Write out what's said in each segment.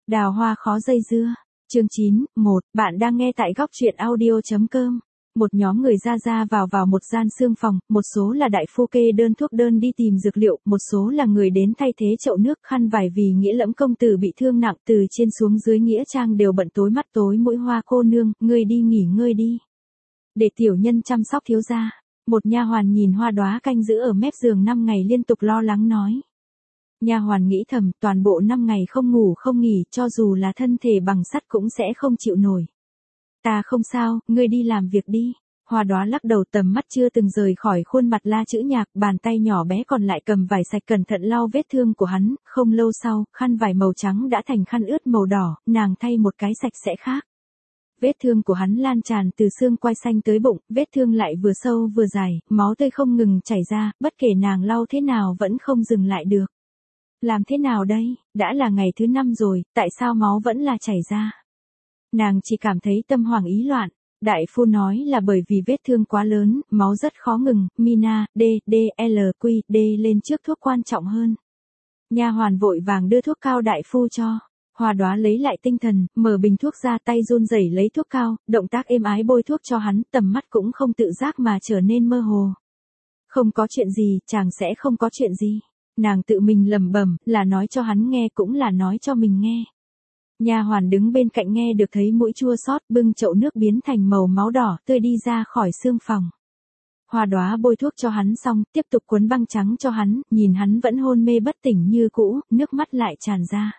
Đào hoa khó dây dưa. Chương 9, 1, bạn đang nghe tại góc truyện audio.com. Một nhóm người ra vào một gian xương phòng, một số là đại phu kê đơn thuốc đơn đi tìm dược liệu, một số là người đến thay thế chậu nước khăn vải vì Nghĩa Lẫm công tử bị thương nặng, từ trên xuống dưới nghĩa trang đều bận tối mắt tối mũi. Hoa cô nương, ngươi đi nghỉ ngơi đi. Để tiểu nhân chăm sóc thiếu gia. Một nha hoàn nhìn Hoa Đóa canh giữ ở mép giường 5 ngày liên tục lo lắng nói. Nha hoàn nghĩ thầm, toàn bộ 5 ngày không ngủ không nghỉ, cho dù là thân thể bằng sắt cũng sẽ không chịu nổi. Ta không sao, ngươi đi làm việc đi. Hoa Đóa lắc đầu, tầm mắt chưa từng rời khỏi khuôn mặt La Chữ Nhạc, bàn tay nhỏ bé còn lại cầm vải sạch cẩn thận lau vết thương của hắn. Không lâu sau, khăn vải màu trắng đã thành khăn ướt màu đỏ, nàng thay một cái sạch sẽ khác. Vết thương của hắn lan tràn từ xương quai xanh tới bụng, vết thương lại vừa sâu vừa dài, máu tươi không ngừng chảy ra, bất kể nàng lau thế nào vẫn không dừng lại được. Làm thế nào đây, đã là ngày thứ 5 rồi, tại sao máu vẫn là chảy ra? Nàng chỉ cảm thấy tâm hoảng ý loạn. Đại phu nói là bởi vì vết thương quá lớn, máu rất khó ngừng. Mina, D lên trước thuốc quan trọng hơn. Nha hoàn vội vàng đưa thuốc cao đại phu cho. Hoa Đóa lấy lại tinh thần, mở bình thuốc ra, tay run rẩy lấy thuốc cao, động tác êm ái bôi thuốc cho hắn, tầm mắt cũng không tự giác mà trở nên mơ hồ. Không có chuyện gì, chàng sẽ không có chuyện gì. Nàng tự mình lẩm bẩm, là nói cho hắn nghe cũng là nói cho mình nghe. Nha hoàn đứng bên cạnh nghe được thấy mũi chua xót, bưng chậu nước biến thành màu máu đỏ tươi đi ra khỏi xương phòng. Hoa Đóa bôi thuốc cho hắn xong, tiếp tục cuốn băng trắng cho hắn, nhìn hắn vẫn hôn mê bất tỉnh như cũ, nước mắt lại tràn ra.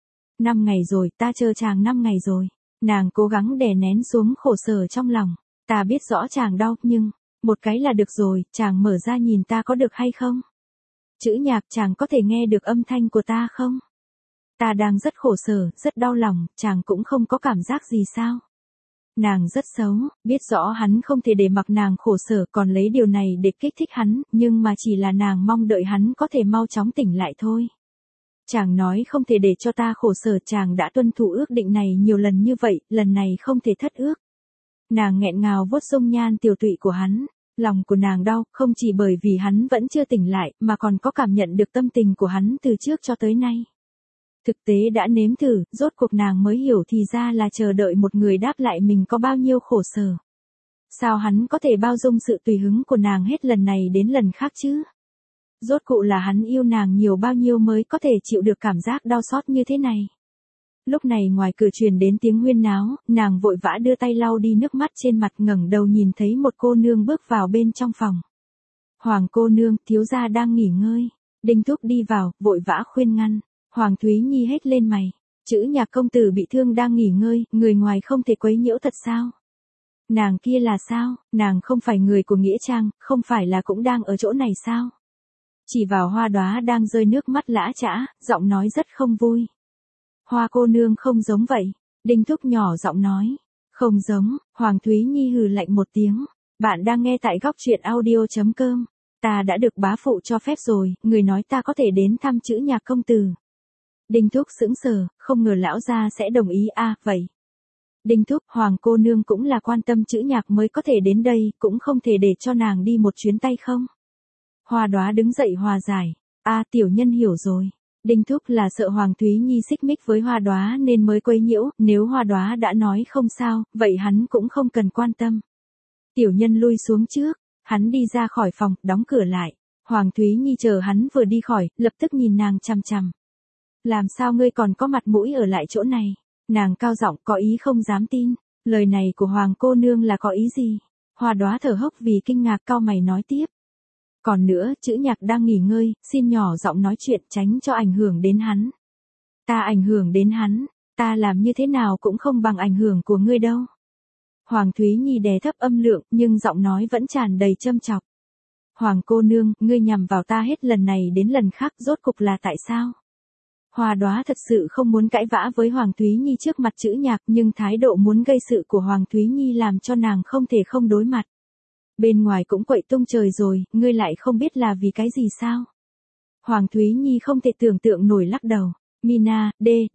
5 ngày rồi, ta chờ chàng 5 ngày rồi. Nàng cố gắng đè nén xuống khổ sở trong lòng. Ta biết rõ chàng đau, nhưng, một cái là được rồi, chàng mở ra nhìn ta có được hay không? Chữ Nhạc, chàng có thể nghe được âm thanh của ta không? Ta đang rất khổ sở, rất đau lòng, chàng cũng không có cảm giác gì sao? Nàng rất xấu, biết rõ hắn không thể để mặc nàng khổ sở, còn lấy điều này để kích thích hắn, nhưng mà chỉ là nàng mong đợi hắn có thể mau chóng tỉnh lại thôi. Chàng nói không thể để cho ta khổ sở, chàng đã tuân thủ ước định này nhiều lần như vậy, lần này không thể thất ước. Nàng nghẹn ngào vuốt dung nhan tiểu tụy của hắn. Lòng của nàng đau, không chỉ bởi vì hắn vẫn chưa tỉnh lại, mà còn có cảm nhận được tâm tình của hắn từ trước cho tới nay. Thực tế đã nếm thử, rốt cuộc nàng mới hiểu thì ra là chờ đợi một người đáp lại mình có bao nhiêu khổ sở. Sao hắn có thể bao dung sự tùy hứng của nàng hết lần này đến lần khác chứ? Rốt cuộc là hắn yêu nàng nhiều bao nhiêu mới có thể chịu được cảm giác đau xót như thế này? Lúc này ngoài cửa truyền đến tiếng huyên náo, nàng vội vã đưa tay lau đi nước mắt trên mặt, ngẩng đầu nhìn thấy một cô nương bước vào bên trong phòng. Hoàng cô nương, thiếu gia đang nghỉ ngơi. Đinh Thúc đi vào, vội vã khuyên ngăn. Hoàng Thúy Nhi hết lên mày. Chữ Nhạc công tử bị thương đang nghỉ ngơi, người ngoài không thể quấy nhiễu thật sao? Nàng kia là sao? Nàng không phải người của Nghĩa Trang, không phải là cũng đang ở chỗ này sao? Chỉ vào Hoa Đóa đang rơi nước mắt lã chã, giọng nói rất không vui. Hoa cô nương không giống vậy. Đinh Thúc nhỏ giọng nói. Không giống, Hoàng Thúy Nhi hừ lạnh một tiếng. Bạn đang nghe tại góc truyện audio.com. Ta đã được bá phụ cho phép rồi, người nói ta có thể đến thăm Chữ Nhạc công tử. Đinh Thúc sững sờ, không ngờ lão gia sẽ đồng ý vậy. Đinh Thúc, Hoàng cô nương cũng là quan tâm Chữ Nhạc mới có thể đến đây, cũng không thể để cho nàng đi một chuyến tay không? Hoa Đóa đứng dậy hòa giải. Tiểu nhân hiểu rồi. Đinh Thúc là sợ Hoàng Thúy Nhi xích mích với Hoa Đóa nên mới quấy nhiễu, nếu Hoa Đóa đã nói không sao, vậy hắn cũng không cần quan tâm. Tiểu nhân lui xuống trước, hắn đi ra khỏi phòng, đóng cửa lại. Hoàng Thúy Nhi chờ hắn vừa đi khỏi, lập tức nhìn nàng chằm chằm. Làm sao ngươi còn có mặt mũi ở lại chỗ này? Nàng cao giọng có ý không dám tin. Lời này của Hoàng cô nương là có ý gì? Hoa Đóa thở hốc vì kinh ngạc, cau mày nói tiếp. Còn nữa, Chữ Nhạc đang nghỉ ngơi, xin nhỏ giọng nói chuyện tránh cho ảnh hưởng đến hắn. Ta ảnh hưởng đến hắn, ta làm như thế nào cũng không bằng ảnh hưởng của ngươi đâu. Hoàng Thúy Nhi đè thấp âm lượng, nhưng giọng nói vẫn tràn đầy châm chọc. Hoàng cô nương, ngươi nhằm vào ta hết lần này đến lần khác, rốt cục là tại sao? Hoa Đóa thật sự không muốn cãi vã với Hoàng Thúy Nhi trước mặt Chữ Nhạc, nhưng thái độ muốn gây sự của Hoàng Thúy Nhi làm cho nàng không thể không đối mặt. Bên ngoài cũng quậy tung trời rồi, ngươi lại không biết là vì cái gì sao? Hoàng Thúy Nhi không thể tưởng tượng nổi, lắc đầu. Mina,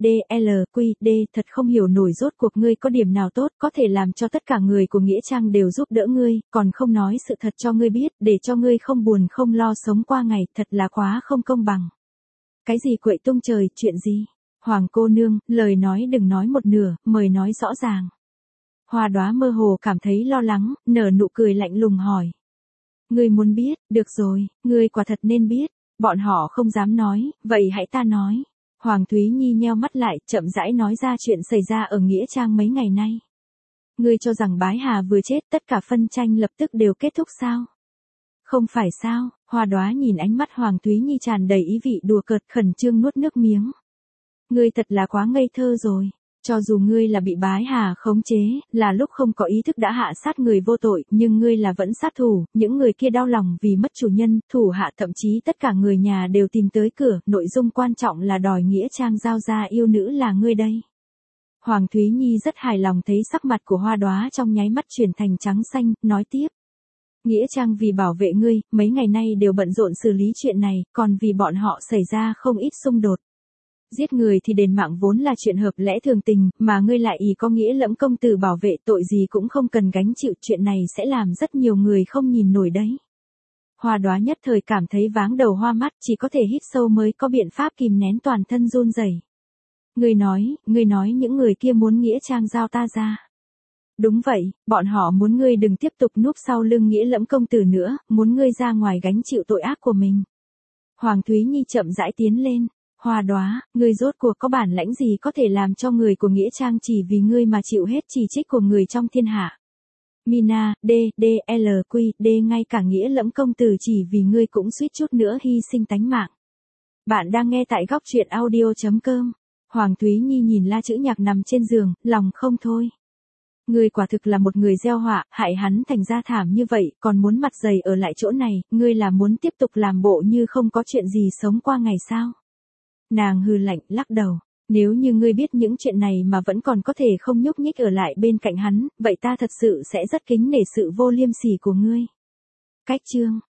D, thật không hiểu nổi rốt cuộc ngươi có điểm nào tốt, có thể làm cho tất cả người của Nghĩa Trang đều giúp đỡ ngươi, còn không nói sự thật cho ngươi biết, để cho ngươi không buồn không lo sống qua ngày, thật là quá không công bằng. Cái gì quậy tung trời, chuyện gì? Hoàng cô nương, lời nói đừng nói một nửa, mời nói rõ ràng. Hoa Đóa mơ hồ cảm thấy lo lắng, nở nụ cười lạnh lùng hỏi. Ngươi muốn biết, được rồi, ngươi quả thật nên biết. Bọn họ không dám nói, vậy hãy ta nói. Hoàng Thúy Nhi nheo mắt lại, chậm rãi nói ra chuyện xảy ra ở Nghĩa Trang mấy ngày nay. Ngươi cho rằng Bái Hà vừa chết tất cả phân tranh lập tức đều kết thúc sao? Không phải sao? Hoa Đóa nhìn ánh mắt Hoàng Thúy Nhi tràn đầy ý vị đùa cợt, khẩn trương nuốt nước miếng. Ngươi thật là quá ngây thơ rồi. Cho dù ngươi là bị Bái Hà khống chế, là lúc không có ý thức đã hạ sát người vô tội, nhưng ngươi là vẫn sát thủ, những người kia đau lòng vì mất chủ nhân, thủ hạ thậm chí tất cả người nhà đều tìm tới cửa, nội dung quan trọng là đòi Nghĩa Trang giao ra yêu nữ là ngươi đây. Hoàng Thúy Nhi rất hài lòng thấy sắc mặt của Hoa Đóa trong nháy mắt chuyển thành trắng xanh, nói tiếp. Nghĩa Trang vì bảo vệ ngươi, mấy ngày nay đều bận rộn xử lý chuyện này, còn vì bọn họ xảy ra không ít xung đột. Giết người thì đền mạng vốn là chuyện hợp lẽ thường tình, mà ngươi lại ý có nghĩa lẫm công tử bảo vệ, tội gì cũng không cần gánh chịu, chuyện này sẽ làm rất nhiều người không nhìn nổi đấy. Hoa Đóa nhất thời cảm thấy váng đầu hoa mắt, chỉ có thể hít sâu mới có biện pháp kìm nén toàn thân run rẩy. Ngươi nói những người kia muốn Nghĩa Trang giao ta ra. Đúng vậy, bọn họ muốn ngươi đừng tiếp tục núp sau lưng Nghĩa lẫm công tử nữa, muốn ngươi ra ngoài gánh chịu tội ác của mình. Hoàng Thúy Nhi chậm rãi tiến lên. Hoa Đóa, ngươi rốt cuộc có bản lãnh gì có thể làm cho người của Nghĩa Trang chỉ vì ngươi mà chịu hết chỉ trích của người trong thiên hạ. Mina, D, ngay cả Nghĩa lẫm công tử chỉ vì ngươi cũng suýt chút nữa hy sinh tánh mạng. Bạn đang nghe tại góc truyện audio.com. Hoàng Thúy Nhi nhìn La Chữ Nhạc nằm trên giường, lòng không thôi. Ngươi quả thực là một người gieo họa, hại hắn thành ra thảm như vậy, còn muốn mặt dày ở lại chỗ này, ngươi là muốn tiếp tục làm bộ như không có chuyện gì sống qua ngày sao? Nàng hừ lạnh, lắc đầu. Nếu như ngươi biết những chuyện này mà vẫn còn có thể không nhúc nhích ở lại bên cạnh hắn, vậy ta thật sự sẽ rất kính nể sự vô liêm sỉ của ngươi. Cách chương